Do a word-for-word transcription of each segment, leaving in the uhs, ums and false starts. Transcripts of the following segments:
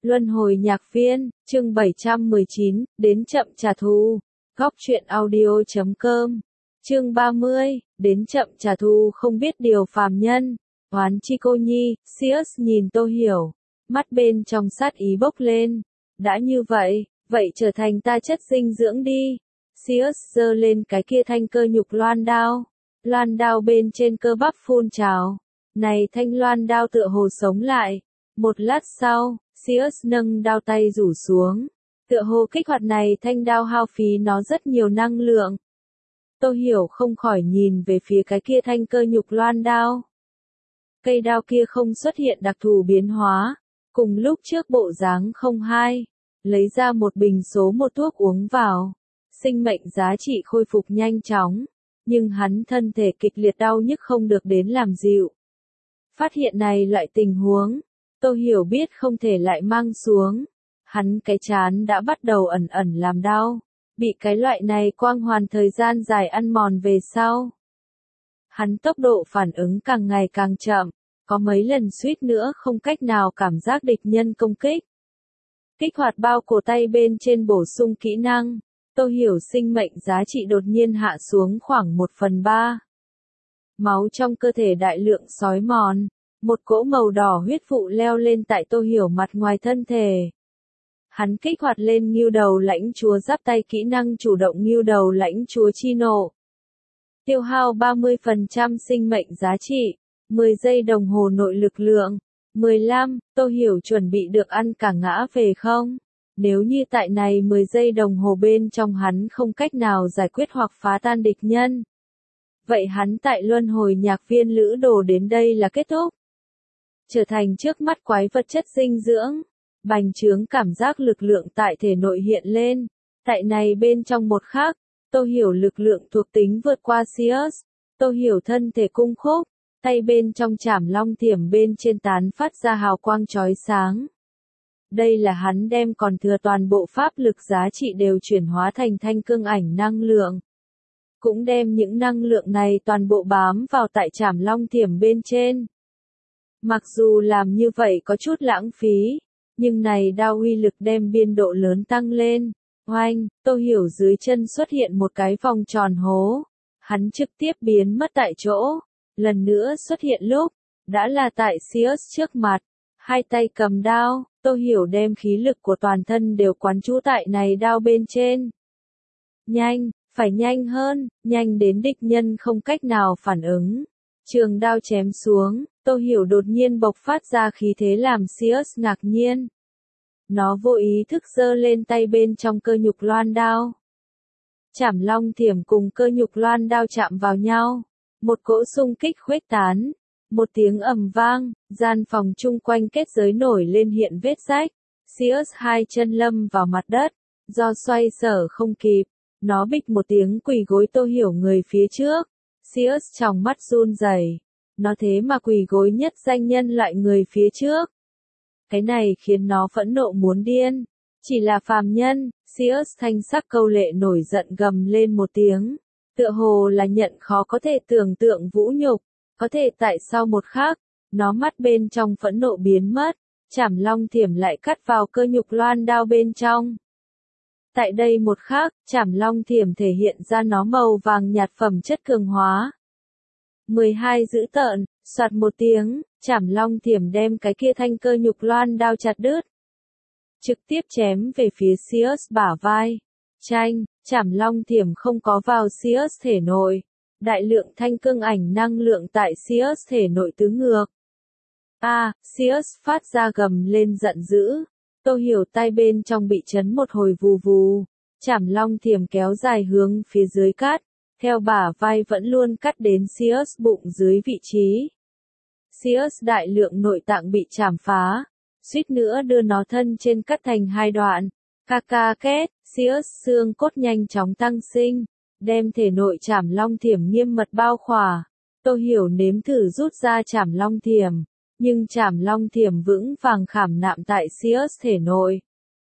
Luân hồi nhạc viên, chương bảy trăm mười chín, đến chậm trả thù. Góc truyện audio chấm com. Chương ba mươi, đến chậm trả thù không biết điều phàm nhân. Oán chi cô nhi, Sirius nhìn Tô Hiểu, mắt bên trong sát ý bốc lên. Đã như vậy, vậy trở thành ta chất dinh dưỡng đi. Sirius giơ lên cái kia thanh cơ nhục loan đao. Loan đao bên trên cơ bắp phun trào. Này thanh loan đao tựa hồ sống lại. Một lát sau, Sirius nâng đao tay rủ xuống. Tựa hồ kích hoạt này thanh đao hao phí nó rất nhiều năng lượng. Tô Hiểu không khỏi nhìn về phía cái kia thanh cơ nhục loan đao. Cây đao kia không xuất hiện đặc thù biến hóa. Cùng lúc trước bộ dáng không hai. Lấy ra một bình số một thuốc uống vào. Sinh mệnh giá trị khôi phục nhanh chóng. Nhưng hắn thân thể kịch liệt đau nhức không được đến làm dịu. Phát hiện này loại tình huống. Tô Hiểu biết không thể lại mang xuống. Hắn cái chán đã bắt đầu ẩn ẩn làm đau. Bị cái loại này quang hoàn thời gian dài ăn mòn về sau. Hắn tốc độ phản ứng càng ngày càng chậm. Có mấy lần suýt nữa không cách nào cảm giác địch nhân công kích. Kích hoạt bao cổ tay bên trên bổ sung kỹ năng. Tô Hiểu sinh mệnh giá trị đột nhiên hạ xuống khoảng một phần ba. Máu trong cơ thể đại lượng xói mòn. Một cỗ màu đỏ huyết vụ leo lên tại Tô Hiểu mặt ngoài thân thể. Hắn kích hoạt lên ngưu đầu lãnh chúa giáp tay kỹ năng chủ động ngưu đầu lãnh chúa chi nộ. Tiêu hao ba mươi phần trăm sinh mệnh giá trị, mười giây đồng hồ nội lực lượng. mười lăm, Tô Hiểu chuẩn bị được ăn cả ngã về không? Nếu như tại này mười giây đồng hồ bên trong hắn không cách nào giải quyết hoặc phá tan địch nhân. Vậy hắn tại luân hồi nhạc viên lữ đồ đến đây là kết thúc. Trở thành trước mắt quái vật chất dinh dưỡng. Bành trướng cảm giác lực lượng tại thể nội hiện lên. Tại này bên trong một khắc, Tô Hiểu lực lượng thuộc tính vượt qua Sirius. Tô Hiểu thân thể cung khúc, tay bên trong chảm long thiểm bên trên tán phát ra hào quang chói sáng. Đây là hắn đem còn thừa toàn bộ pháp lực giá trị đều chuyển hóa thành thanh cương ảnh năng lượng. Cũng đem những năng lượng này toàn bộ bám vào tại chảm long thiểm bên trên. Mặc dù làm như vậy có chút lãng phí, nhưng này đao uy lực đem biên độ lớn tăng lên. Oanh, Tô Hiểu dưới chân xuất hiện một cái vòng tròn hố. Hắn trực tiếp biến mất tại chỗ. Lần nữa xuất hiện lúc, đã là tại Sirius trước mặt. Hai tay cầm đao, Tô Hiểu đem khí lực của toàn thân đều quán trú tại này đao bên trên. Nhanh, phải nhanh hơn, nhanh đến địch nhân không cách nào phản ứng. Trường đao chém xuống, Tô Hiểu đột nhiên bộc phát ra khí thế làm Sirius ngạc nhiên. Nó vô ý thức giơ lên tay bên trong cơ nhục loan đao. Chảm long thiểm cùng cơ nhục loan đao chạm vào nhau. Một cỗ xung kích khuếch tán. Một tiếng ầm vang, gian phòng chung quanh kết giới nổi lên hiện vết rách. Sirius hai chân lâm vào mặt đất. Do xoay sở không kịp, nó bịch một tiếng quỳ gối Tô Hiểu người phía trước. Sirius trong mắt run rẩy. Nó thế mà quỳ gối nhất danh nhân loại người phía trước. Cái này khiến nó phẫn nộ muốn điên. Chỉ là phàm nhân, Sirius thanh sắc câu lệ nổi giận gầm lên một tiếng. Tựa hồ là nhận khó có thể tưởng tượng vũ nhục. Có thể tại sau một khắc, nó mắt bên trong phẫn nộ biến mất. Chảm long thiểm lại cắt vào cơ nhục loan đao bên trong. Tại đây một khắc, chảm long thiểm thể hiện ra nó màu vàng nhạt phẩm chất cường hóa. mười hai dữ tợn, soạt một tiếng, chảm long thiểm đem cái kia thanh cơ nhục loan đao chặt đứt. Trực tiếp chém về phía Sirius bả vai. Chanh, chảm long thiểm không có vào Sirius thể nội. Đại lượng thanh cương ảnh năng lượng tại Sirius thể nội tứ ngược. A, à, Sirius phát ra gầm lên giận dữ. Tô Hiểu tay bên trong bị chấn một hồi vù vù. Chảm long thiểm kéo dài hướng phía dưới cắt. Theo bả vai vẫn luôn cắt đến Sirius bụng dưới vị trí. Sirius đại lượng nội tạng bị chảm phá. Suýt nữa đưa nó thân trên cắt thành hai đoạn. Ca ca két, Sirius xương cốt nhanh chóng tăng sinh. Đem thể nội chảm long thiểm nghiêm mật bao khỏa. Tô Hiểu nếm thử rút ra chảm long thiểm. Nhưng chảm long thiểm vững vàng khảm nạm tại Sirius thể nội.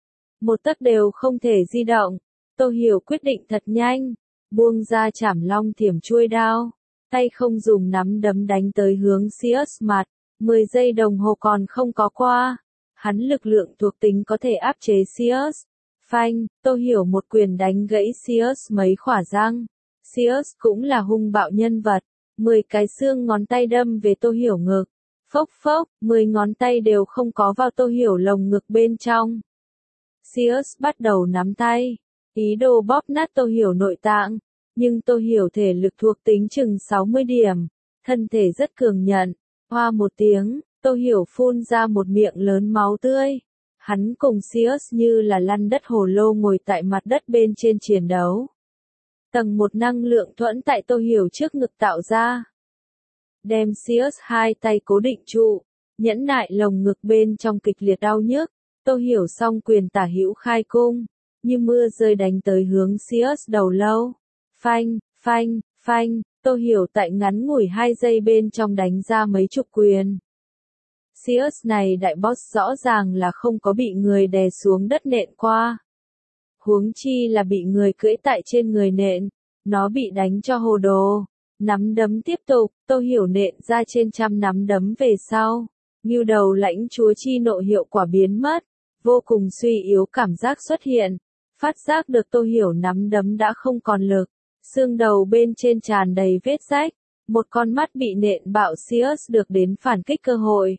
Một tấc đều không thể di động. Tô Hiểu quyết định thật nhanh. Buông ra chảm long thiểm chuôi đao. Tay không dùng nắm đấm đánh tới hướng Sirius mặt. mười giây đồng hồ còn không có qua. Hắn lực lượng thuộc tính có thể áp chế Sears. Phanh, Tô Hiểu một quyền đánh gãy Sears mấy khỏa răng. Sears cũng là hung bạo nhân vật. Mười cái xương ngón tay đâm về Tô Hiểu ngực. Phốc phốc, mười ngón tay đều không có vào Tô Hiểu lồng ngực bên trong. Sears bắt đầu nắm tay, ý đồ bóp nát Tô Hiểu nội tạng, nhưng Tô Hiểu thể lực thuộc tính chừng sáu mươi điểm, thân thể rất cường nhận. Hoa một tiếng, Tô Hiểu phun ra một miệng lớn máu tươi. Hắn cùng Sears như là lăn đất hồ lô ngồi tại mặt đất bên trên chiến đấu. Tầng một năng lượng thuẫn tại Tô Hiểu trước ngực tạo ra. Đem Sears hai tay cố định trụ, nhẫn nại lồng ngực bên trong kịch liệt đau nhức. Tô Hiểu song quyền tả hữu khai cung, như mưa rơi đánh tới hướng Sears đầu lâu. Phanh, phanh, phanh, Tô Hiểu tại ngắn ngủi hai giây bên trong đánh ra mấy chục quyền. Sears này đại boss rõ ràng là không có bị người đè xuống đất nện qua. Huống chi là bị người cưỡi tại trên người nện, nó bị đánh cho hồ đồ. Nắm đấm tiếp tục, Tô Hiểu nện ra trên trăm nắm đấm về sau. Ngưu đầu lãnh chúa chi nộ hiệu quả biến mất, vô cùng suy yếu cảm giác xuất hiện. Phát giác được Tô Hiểu nắm đấm đã không còn lực, xương đầu bên trên tràn đầy vết rách, một con mắt bị nện bạo Sears được đến phản kích cơ hội.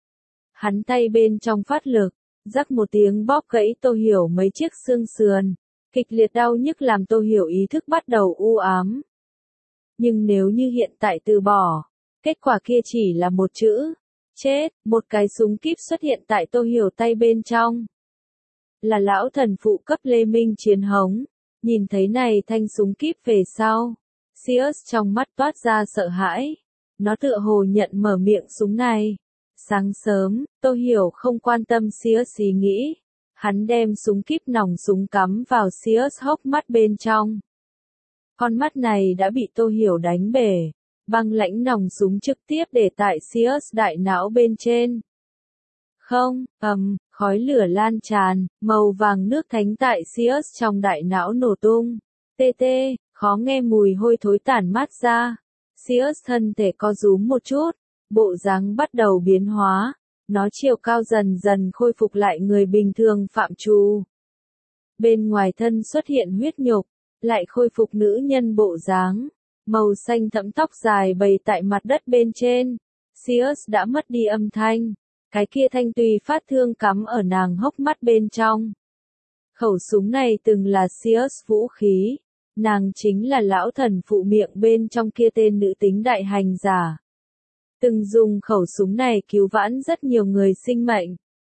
Hắn tay bên trong phát lực, rắc một tiếng bóp gãy Tô Hiểu mấy chiếc xương sườn, kịch liệt đau nhức làm Tô Hiểu ý thức bắt đầu u ám. Nhưng nếu như hiện tại từ bỏ, kết quả kia chỉ là một chữ, chết. Một cái súng kíp xuất hiện tại Tô Hiểu tay bên trong. Là lão thần phụ cấp Lê Minh Chiến hống. Nhìn thấy này thanh súng kíp về sau, Sears trong mắt toát ra sợ hãi. Nó tựa hồ nhận mở miệng súng này. Sáng sớm, Tô Hiểu không quan tâm Sears suy nghĩ. Hắn đem súng kíp nòng súng cắm vào Sears hốc mắt bên trong. Con mắt này đã bị Tô Hiểu đánh bể. Băng lãnh nòng súng trực tiếp để tại Sears đại não bên trên. Không, ầm, khói lửa lan tràn, màu vàng nước thánh tại Sears trong đại não nổ tung. Tê tê, khó nghe mùi hôi thối tản mát ra. Sears thân thể co rúm một chút, bộ dáng bắt đầu biến hóa. Nó chiều cao dần dần khôi phục lại người bình thường phạm trù. Bên ngoài thân xuất hiện huyết nhục, lại khôi phục nữ nhân bộ dáng. Màu xanh thẫm tóc dài bày tại mặt đất bên trên. Sears đã mất đi âm thanh. Cái kia thanh tùy phát thương cắm ở nàng hốc mắt bên trong. Khẩu súng này từng là Sears vũ khí. Nàng chính là lão thần phụ miệng bên trong kia tên nữ tính đại hành giả. Từng dùng khẩu súng này cứu vãn rất nhiều người sinh mệnh.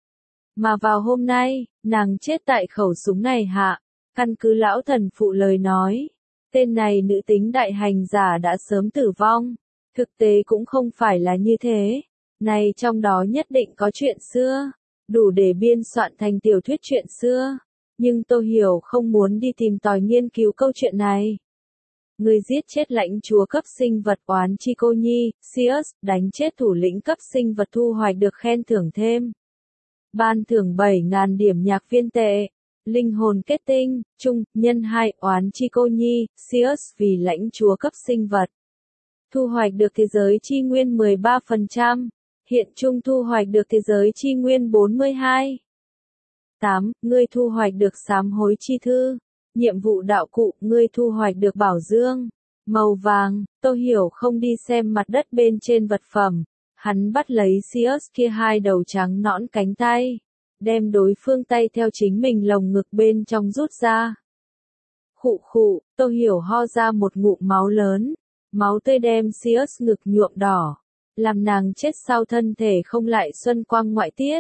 Mà vào hôm nay, nàng chết tại khẩu súng này hạ. Căn cứ lão thần phụ lời nói. Tên này nữ tính đại hành giả đã sớm tử vong. Thực tế cũng không phải là như thế. Này trong đó nhất định có chuyện xưa. Đủ để biên soạn thành tiểu thuyết chuyện xưa. Nhưng Tô Hiểu không muốn đi tìm tòi nghiên cứu câu chuyện này. Người giết chết lãnh chúa cấp sinh vật oán chi cô nhi, Sears, đánh chết thủ lĩnh cấp sinh vật thu hoạch được khen thưởng thêm. Ban thưởng bảy nghìn điểm nhạc viên tệ. Linh hồn kết tinh, chung, nhân hai, oán chi cô nhi, Sears vì lãnh chúa cấp sinh vật. Thu hoạch được thế giới chi nguyên mười ba phần trăm, hiện chung thu hoạch được thế giới chi nguyên bốn mươi hai. tám. Ngươi thu hoạch được sám hối chi thư. Nhiệm vụ đạo cụ, ngươi thu hoạch được bảo dương. Màu vàng, Tô Hiểu không đi xem mặt đất bên trên vật phẩm. Hắn bắt lấy Sears kia hai đầu trắng nõn cánh tay. Đem đối phương tay theo chính mình lồng ngực bên trong rút ra. Khụ khụ, Tô Hiểu ho ra một ngụm máu lớn. Máu tươi đem Sears ngực nhuộm đỏ. Làm nàng chết sau thân thể không lại xuân quang ngoại tiết.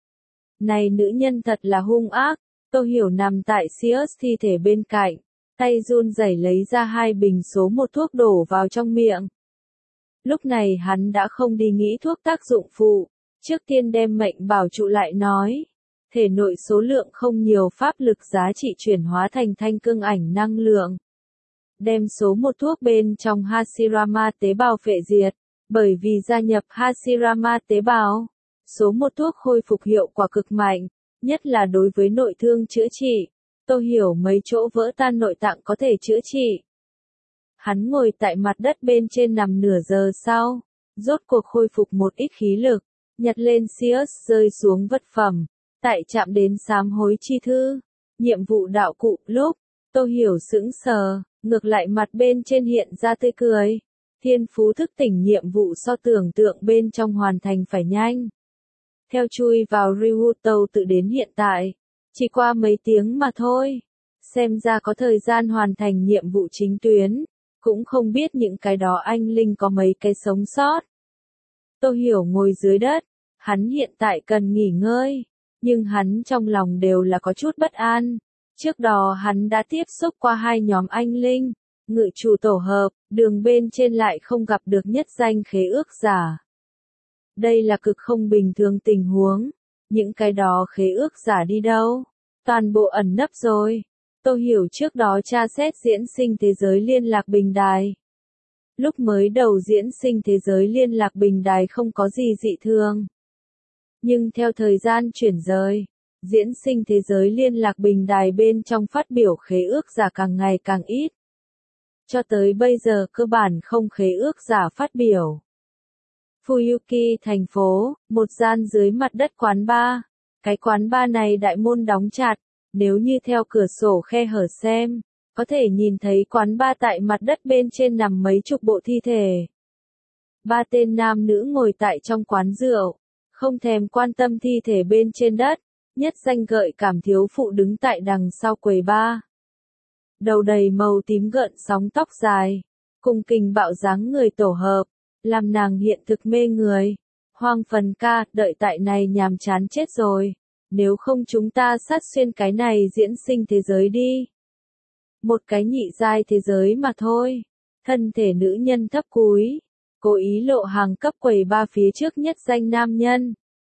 Này nữ nhân thật là hung ác. Tô Hiểu nằm tại Sears thi thể bên cạnh. Tay run rẩy lấy ra hai bình số một thuốc đổ vào trong miệng. Lúc này hắn đã không đi nghĩ thuốc tác dụng phụ. Trước tiên đem mệnh bảo trụ lại nói. Thể nội số lượng không nhiều pháp lực giá trị chuyển hóa thành thanh cương ảnh năng lượng. Đem số một thuốc bên trong Hashirama tế bào phệ diệt. Bởi vì gia nhập Hashirama tế bào, số một thuốc khôi phục hiệu quả cực mạnh, nhất là đối với nội thương chữa trị. Tô Hiểu mấy chỗ vỡ tan nội tạng có thể chữa trị. Hắn ngồi tại mặt đất bên trên nằm nửa giờ sau, rốt cuộc khôi phục một ít khí lực. nhặt lên Sius rơi xuống vật phẩm, tại chạm đến sám hối chi thư, nhiệm vụ đạo cụ. Lúc Tô Hiểu sững sờ, ngược lại mặt bên trên hiện ra tươi cười. Thiên phú thức tỉnh nhiệm vụ so tưởng tượng bên trong hoàn thành phải nhanh. Theo chui vào Ryuto tự đến hiện tại, chỉ qua mấy tiếng mà thôi. Xem ra có thời gian hoàn thành nhiệm vụ chính tuyến, cũng không biết những cái đó anh linh có mấy cái sống sót. Tô Hiểu ngồi dưới đất, hắn hiện tại cần nghỉ ngơi, nhưng hắn trong lòng đều là có chút bất an. Trước đó hắn đã tiếp xúc qua hai nhóm anh linh, ngự chủ tổ hợp, đường bên trên lại không gặp được nhất danh khế ước giả. Đây là cực không bình thường tình huống, những cái đó khế ước giả đi đâu? Toàn bộ ẩn nấp rồi. Tô Hiểu trước đó tra xét diễn sinh thế giới liên lạc bình đài. Lúc mới đầu diễn sinh thế giới liên lạc bình đài không có gì dị thường. Nhưng theo thời gian chuyển rời, diễn sinh thế giới liên lạc bình đài bên trong phát biểu khế ước giả càng ngày càng ít. Cho tới bây giờ cơ bản không khế ước giả phát biểu. Fuyuki thành phố, một gian dưới mặt đất quán bar. Cái quán bar này đại môn đóng chặt, nếu như theo cửa sổ khe hở xem, có thể nhìn thấy quán bar tại mặt đất bên trên nằm mấy chục bộ thi thể. Ba tên nam nữ ngồi tại trong quán rượu, không thèm quan tâm thi thể bên trên đất, nhất danh gợi cảm thiếu phụ đứng tại đằng sau quầy bar. Đầu đầy màu tím gợn sóng tóc dài, cùng kình bạo dáng người tổ hợp, làm nàng hiện thực mê người. Hoang Phần ca, đợi tại này nhàm chán chết rồi, nếu không chúng ta sát xuyên cái này diễn sinh thế giới đi. Một cái nhị giai thế giới mà thôi. Thân thể nữ nhân thấp cúi, cố ý lộ hàng cấp quầy ba phía trước nhất danh nam nhân.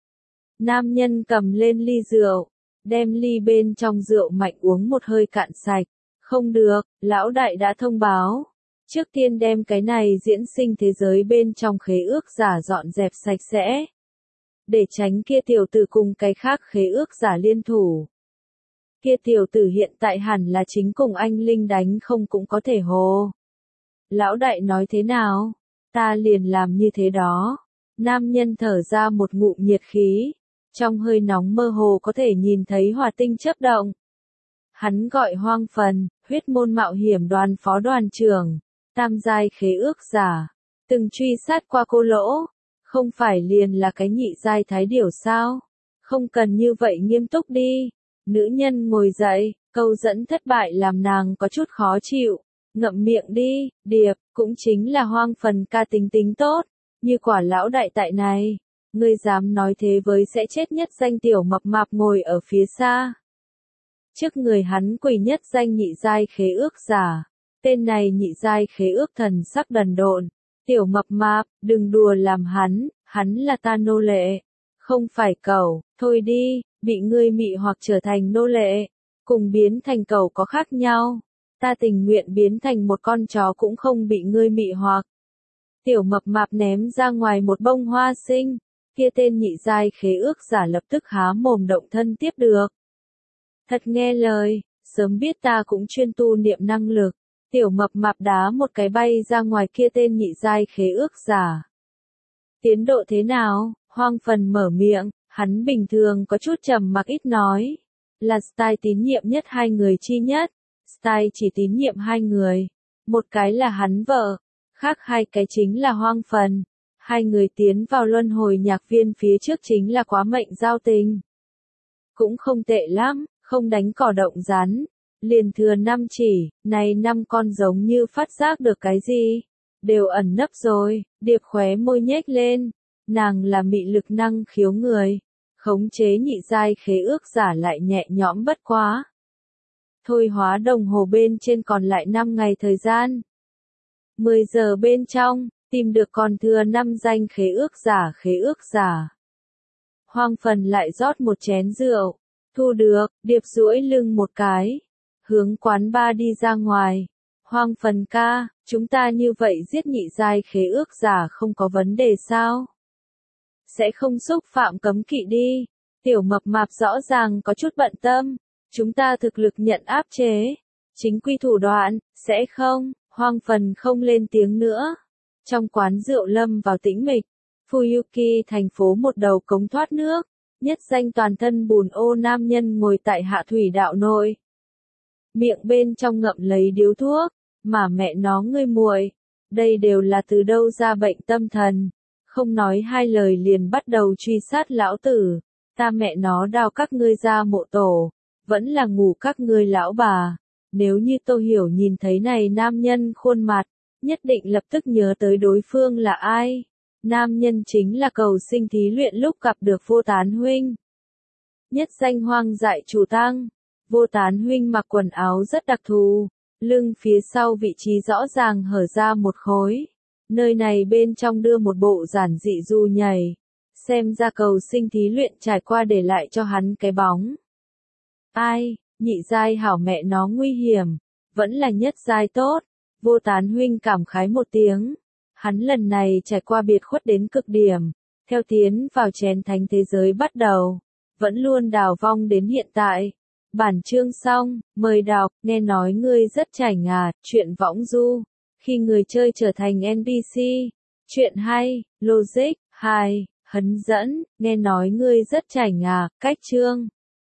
Nam nhân cầm lên ly rượu, đem ly bên trong rượu mạnh uống một hơi cạn sạch. Không được, lão đại đã thông báo. Trước tiên đem cái này diễn sinh thế giới bên trong khế ước giả dọn dẹp sạch sẽ. Để tránh kia tiểu tử cùng cái khác khế ước giả liên thủ. Kia tiểu tử hiện tại hẳn là chính cùng anh Linh đánh không cũng có thể hồ. Lão đại nói thế nào? Ta liền làm như thế đó. Nam nhân thở ra một ngụm nhiệt khí. Trong hơi nóng mơ hồ có thể nhìn thấy hỏa tinh chớp động. Hắn gọi Hoang Phần, huyết môn mạo hiểm đoàn phó đoàn trưởng, tam giai khế ước giả, từng truy sát qua cô lỗ, không phải liền là cái nhị giai thái điểu sao? Không cần như vậy nghiêm túc đi. Nữ nhân ngồi dậy, câu dẫn thất bại làm nàng có chút khó chịu, ngậm miệng đi. Điệp, cũng chính là Hoang Phần ca tính tính tốt, như quả lão đại tại này, ngươi dám nói thế với sẽ chết nhất danh tiểu mập mạp ngồi ở phía xa. Trước người hắn quỳ nhất danh nhị giai khế ước giả, tên này nhị giai khế ước thần sắc đần độn, tiểu mập mạp, đừng đùa làm hắn, hắn là ta nô lệ, không phải cẩu, thôi đi, bị ngươi mị hoặc trở thành nô lệ, cùng biến thành cẩu có khác nhau, ta tình nguyện biến thành một con chó cũng không bị ngươi mị hoặc. Tiểu mập mạp ném ra ngoài một bông hoa sinh, kia tên nhị giai khế ước giả lập tức há mồm động thân tiếp được. Thật nghe lời, sớm biết ta cũng chuyên tu niệm năng lực. Tiểu mập mạp đá một cái bay ra ngoài kia tên nhị giai khế ước giả. Tiến độ thế nào? Hoang Phần mở miệng, hắn bình thường có chút trầm mặc ít nói. Là style tín nhiệm nhất hai người chi nhất. Style chỉ tín nhiệm hai người. Một cái là hắn vợ, khác hai cái chính là Hoang Phần. Hai người tiến vào luân hồi nhạc viên phía trước chính là quá mệnh giao tình. Cũng không tệ lắm, không đánh cỏ động rắn. Liền thừa năm chỉ, này năm con giống như phát giác được cái gì, đều ẩn nấp rồi. Điệp khóe môi nhếch lên, nàng là mị lực năng khiếu người, khống chế nhị giai khế ước giả lại nhẹ nhõm bất quá. Thôi hóa đồng hồ bên trên còn lại năm ngày thời gian. mười giờ bên trong, tìm được còn thừa năm danh khế ước giả khế ước giả. Hoang Phần lại rót một chén rượu, thu được, Điệp duỗi lưng một cái. Hướng quán bar đi ra ngoài. Hoang Phần ca, chúng ta như vậy giết nhị giai khế ước giả không có vấn đề sao? Sẽ không xúc phạm cấm kỵ đi. Tiểu mập mạp rõ ràng có chút bận tâm. Chúng ta thực lực nhận áp chế. Chính quy thủ đoạn, sẽ không. Hoang Phần không lên tiếng nữa. Trong quán rượu lâm vào tĩnh mịch. Fuyuki thành phố một đầu cống thoát nước, nhất danh toàn thân bùn ô nam nhân ngồi tại hạ thủy đạo nội. Miệng bên trong ngậm lấy điếu thuốc, mà mẹ nó ngươi muội, đây đều là từ đâu ra bệnh tâm thần, không nói hai lời liền bắt đầu truy sát lão tử, ta mẹ nó đào các ngươi ra mộ tổ, vẫn là ngủ các ngươi lão bà. Nếu như Tô Hiểu nhìn thấy này nam nhân khuôn mặt, nhất định lập tức nhớ tới đối phương là ai. Nam nhân chính là cầu sinh thí luyện lúc gặp được Vô Tán huynh. Nhất danh hoang dại chủ tăng, Vô Tán huynh mặc quần áo rất đặc thù, lưng phía sau vị trí rõ ràng hở ra một khối. Nơi này bên trong đưa một bộ giản dị du nhảy, xem ra cầu sinh thí luyện trải qua để lại cho hắn cái bóng. Ai, nhị giai hảo mẹ nó nguy hiểm, vẫn là nhất giai tốt. Vô Tán huynh cảm khái một tiếng. Hắn lần này trải qua biệt khuất đến cực điểm, theo tiến vào chén thánh thế giới bắt đầu, vẫn luôn đào vong đến hiện tại. Bản chương xong, mời đọc, nghe nói ngươi rất chảnh à, chuyện võng du, khi người chơi trở thành en pê xê, chuyện hay, logic, hai, hấn dẫn, nghe nói ngươi rất chảnh à, cách chương.